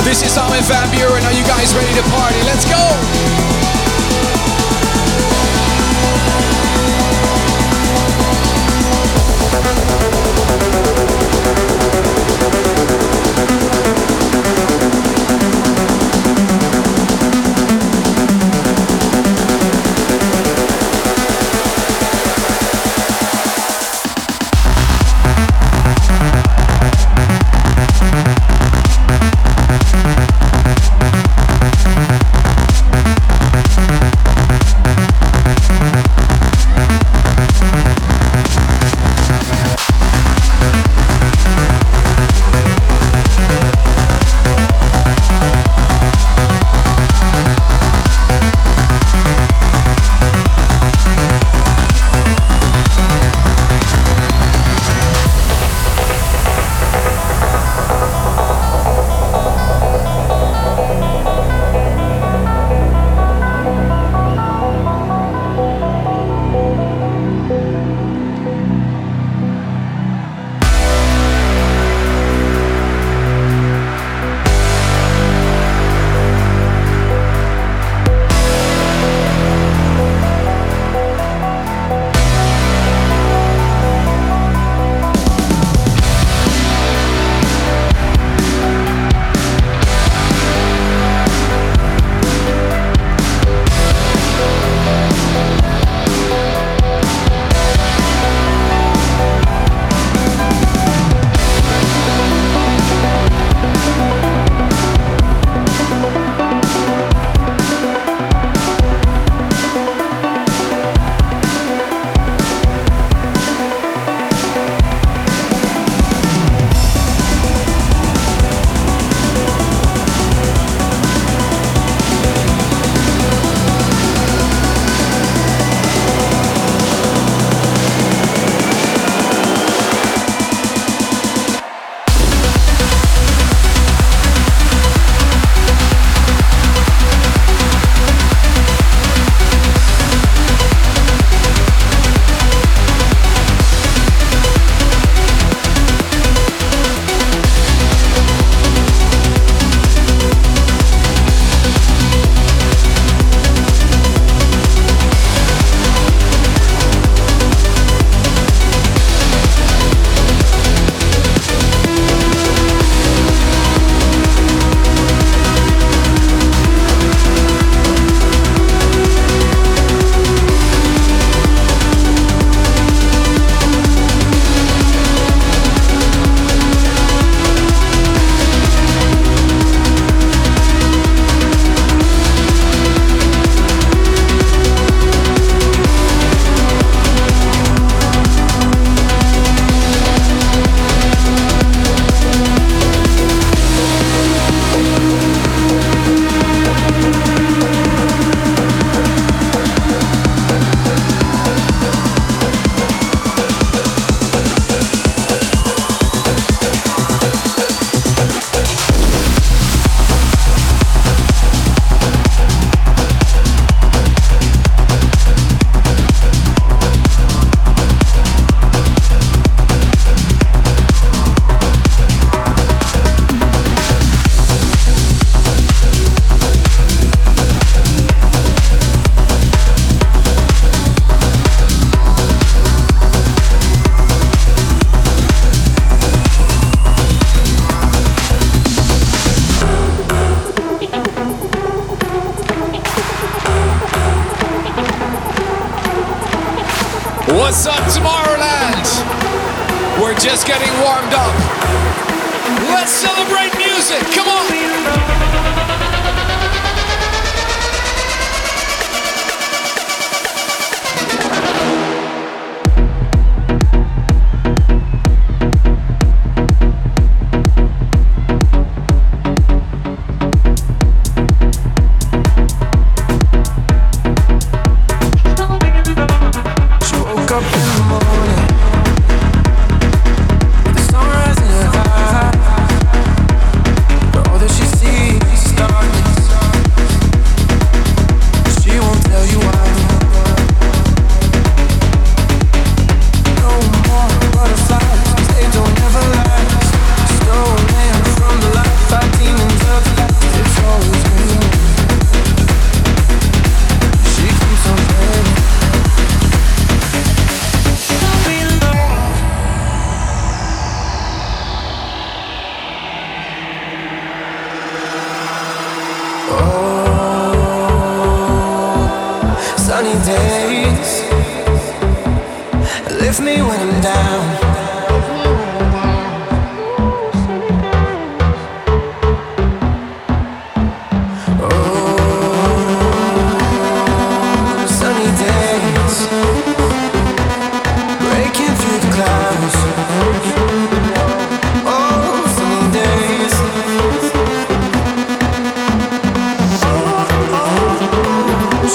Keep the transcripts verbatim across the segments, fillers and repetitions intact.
This is Armin van Buuren. Are you guys ready to party? Let's go! What's up, Tomorrowland? We're just getting warmed up. Let's celebrate music. Come on. See days lift me when I'm down.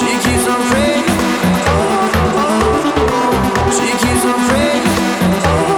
She keeps on praying.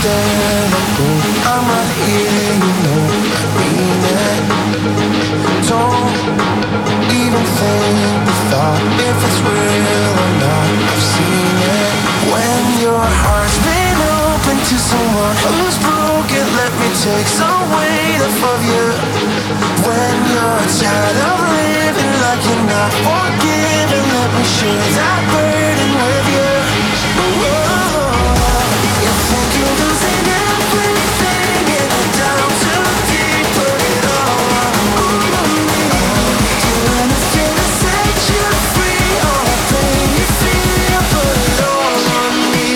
there, no, I'm not here, you know, I mean it. Don't even think the thought if it's real or not, I've seen it. When your heart's been open to someone who's broken, let me take some weight off of you. When you're tired of living like you're not forgiven, let me share that burden with you. Whoa, you think you're losing everything and you're down too deep, put it all on me. Do anything to set you free, all the pain you feel, put it all on me.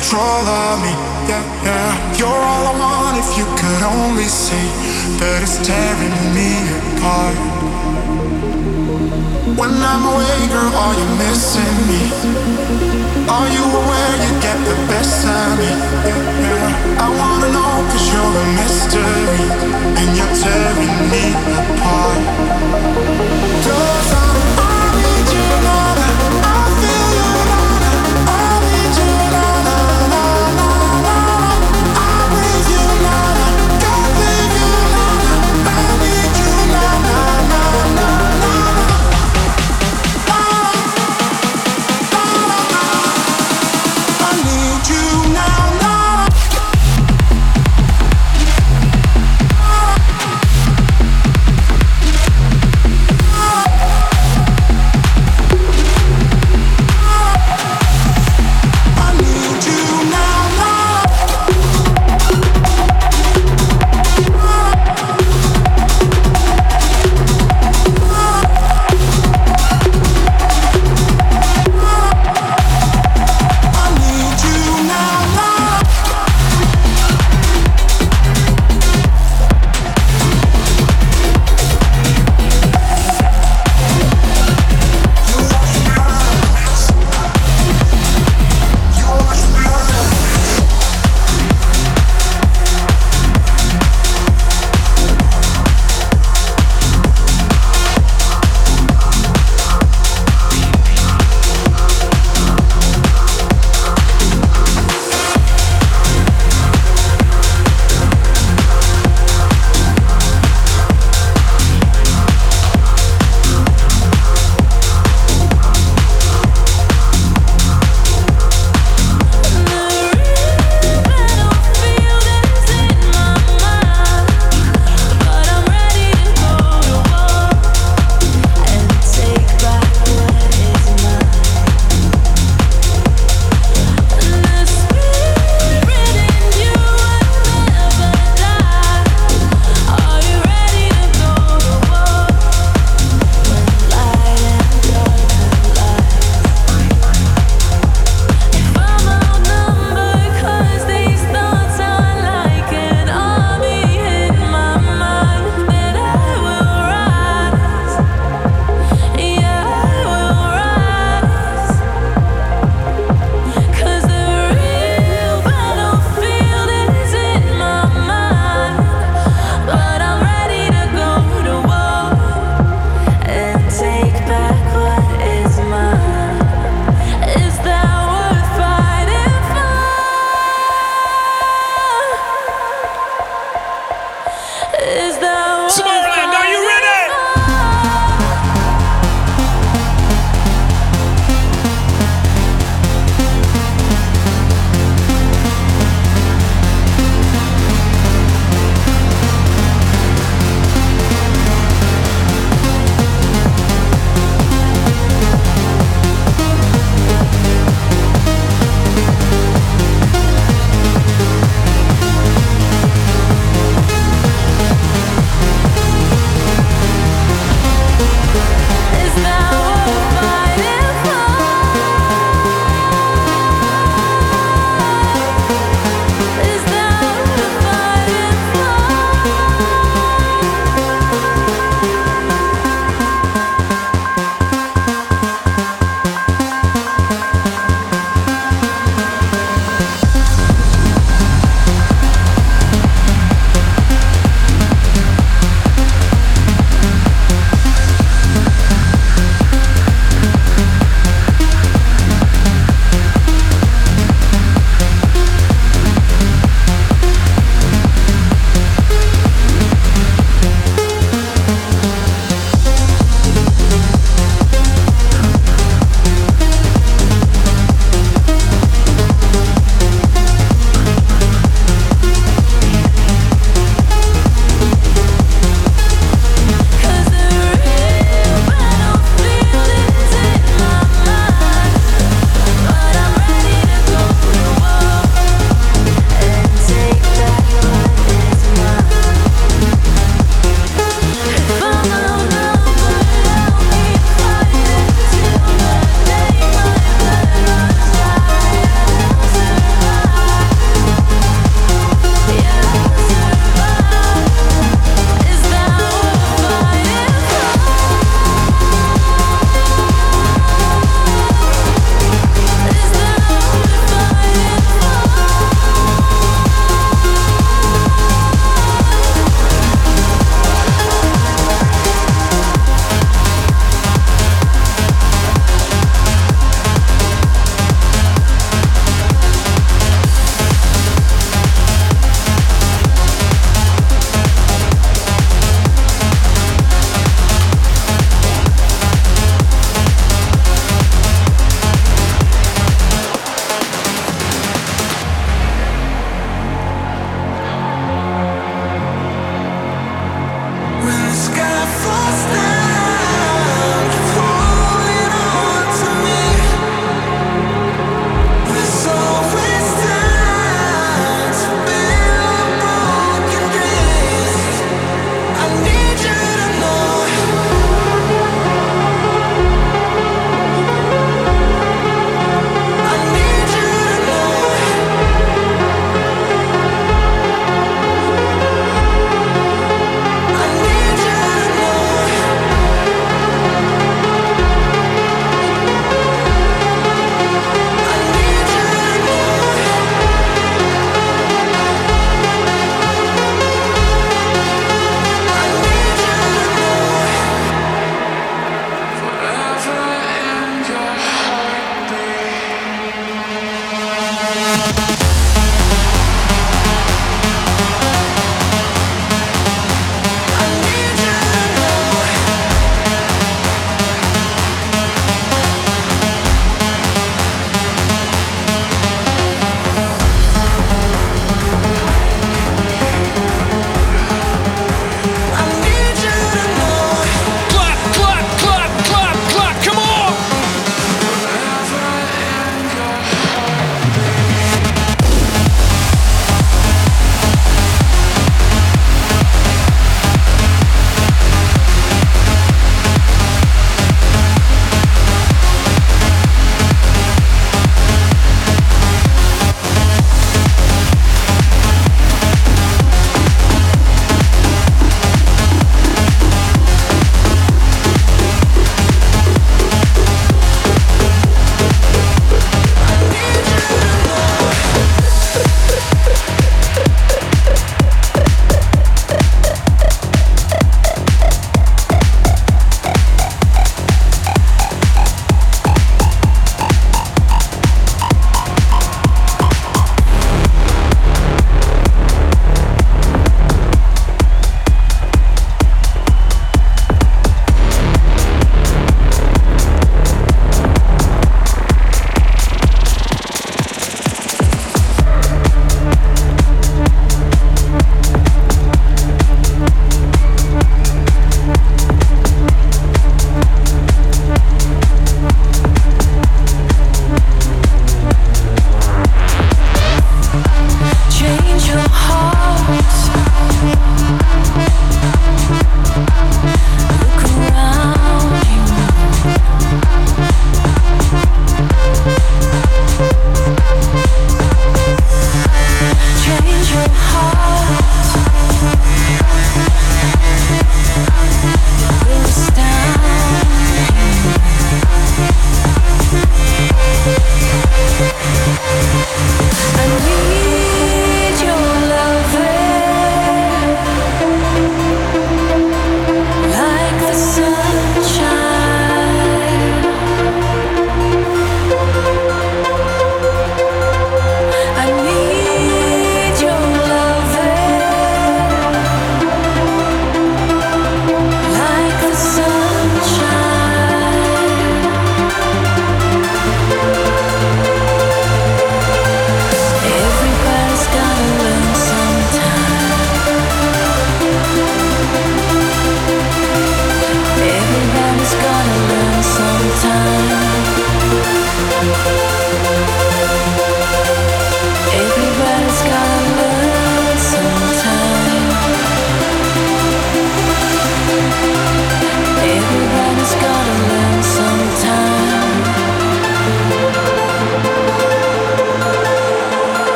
control of me. Yeah, yeah. You're all I want. If you could only see that it's tearing me apart. When I'm away, girl, are you missing me? Are you aware you get the best of me? Yeah, yeah. I wanna know, cause you're a mystery, and you're tearing me apart. Cause I'm, I need you now. I feel you now. I need you now. I'm with you now. Can't leave you now. I need you now. I need you now, now.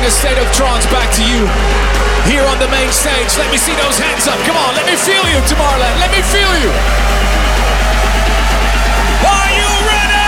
a state of trance back to you here on the main stage. Let me see those hands up. Come on, let me feel you, Tomorrowland. Let me feel you. Are you ready?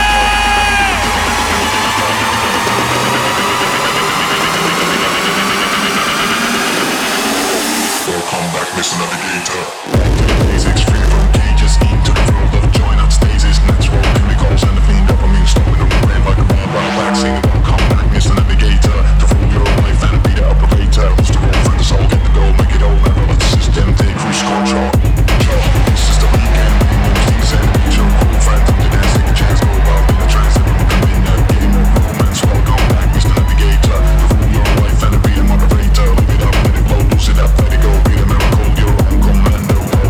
Welcome back, Mister Navigator. Basics free from cages, into the world of joy, not stasis. Natural chemicals and the fiend dopamine stopping the brain like a bomb by vaccine. Welcome back, Mister Navigator, to rule your life and be the operator. Who's the role, find us all, get the goal, make it all. Never let the system take cruise control. This is the weekend, we move things and meet your cool friends. Under dance, take a chance, go wild in the trance. Everyone can win a game of romance. Welcome back, Mister Navigator, to rule your life and be the moderator. Live it up, let it flow, lose it up, let it go. Be the miracle, your own commando.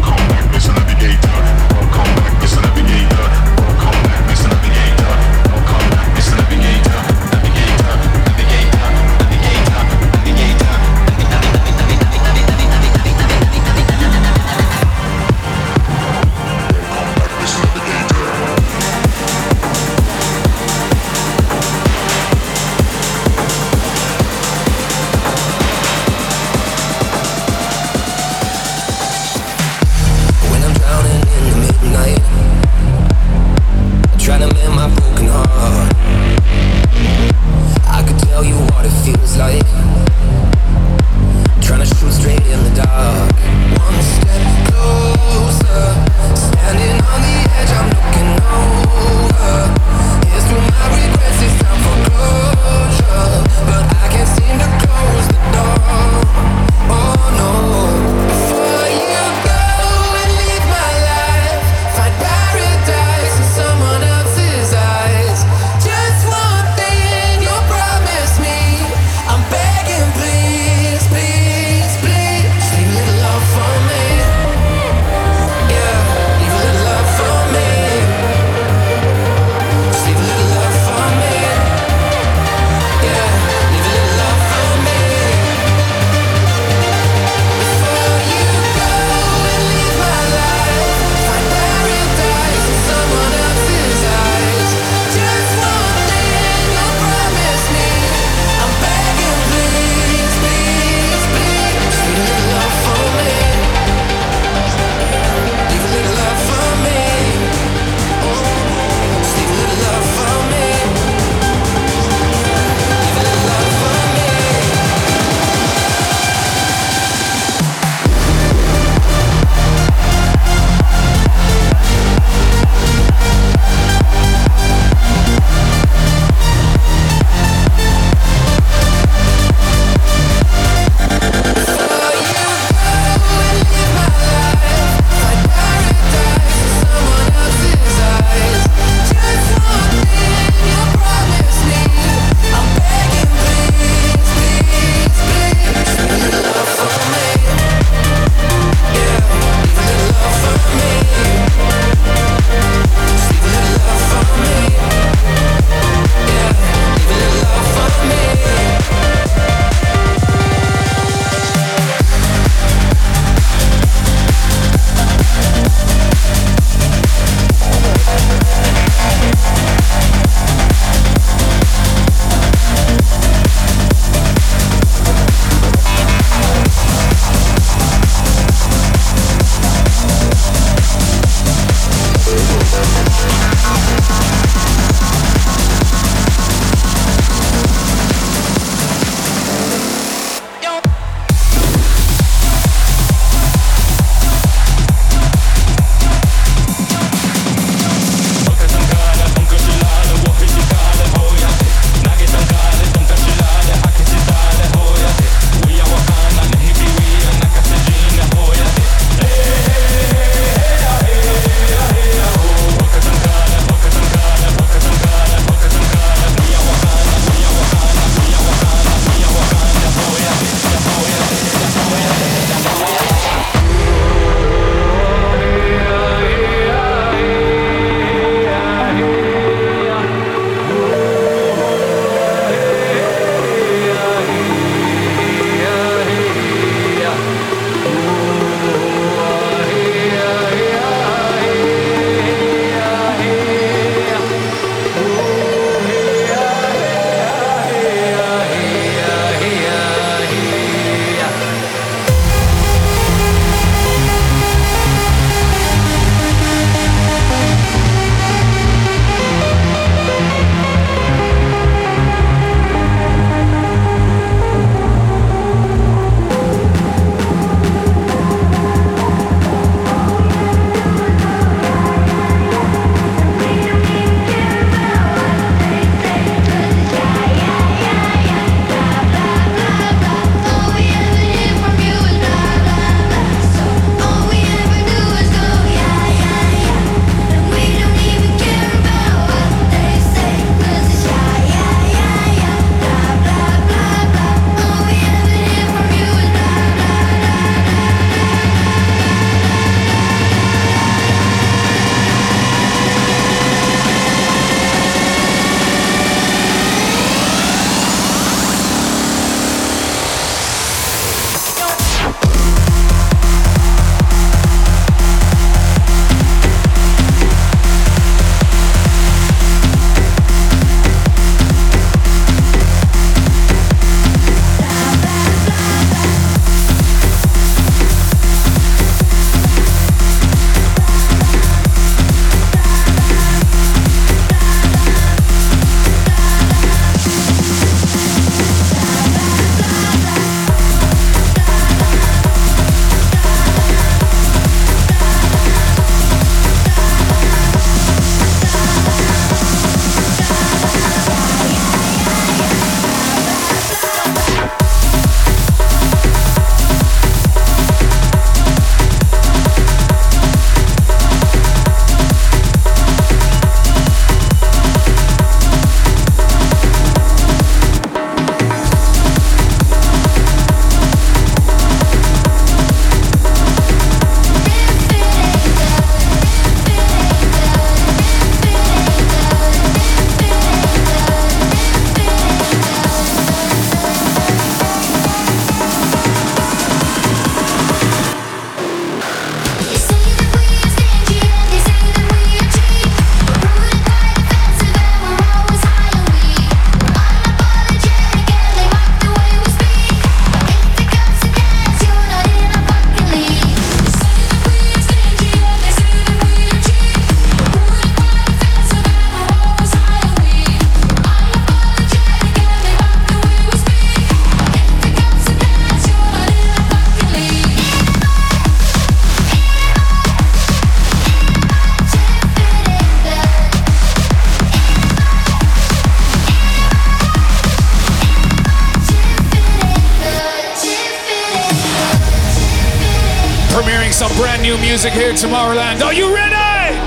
some brand new music here at Tomorrowland. Are you ready?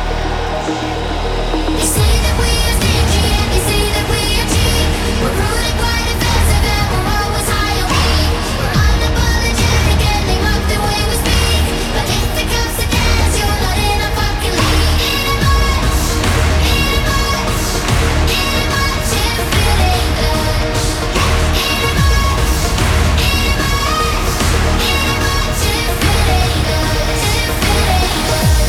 They say that we are stingy and they say that we are cheap. We're rude and quite offensive and we're always high and weak. We're unapologetic and they mock the way we speak. But if it comes to dance, you're not in our fucking league. Eat it much, eat it much, eat it much if it ain't lunch. Eat it much, eat it much, eat it much if it ain't lunch, if it ain't lunch.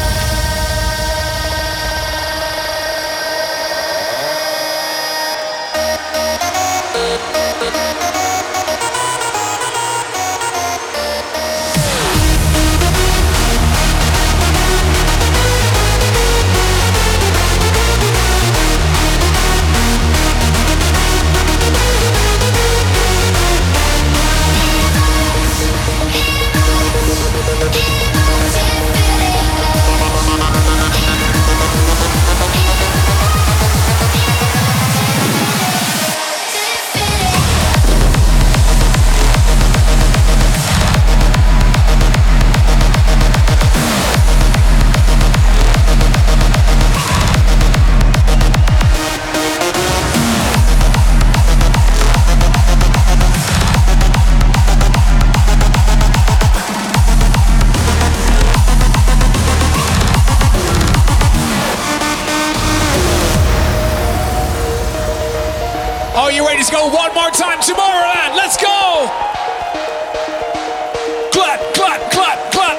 Are you ready to go one more time? Tomorrowland, let's go! Clap, clap, clap, clap.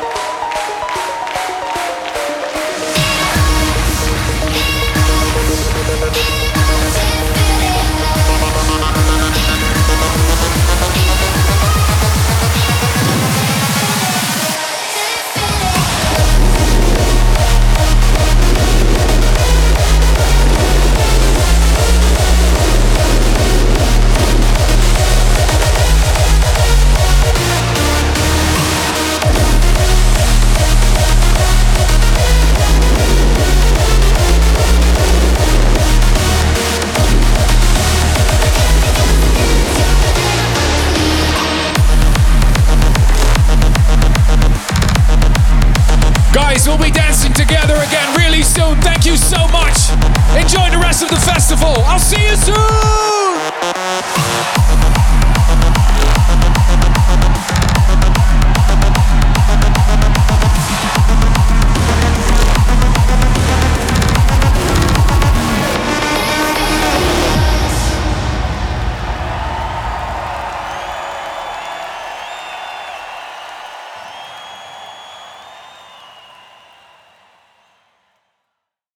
Guys, we'll be dancing together again really soon. Thank you so much. Enjoy the rest of the festival. I'll see you soon.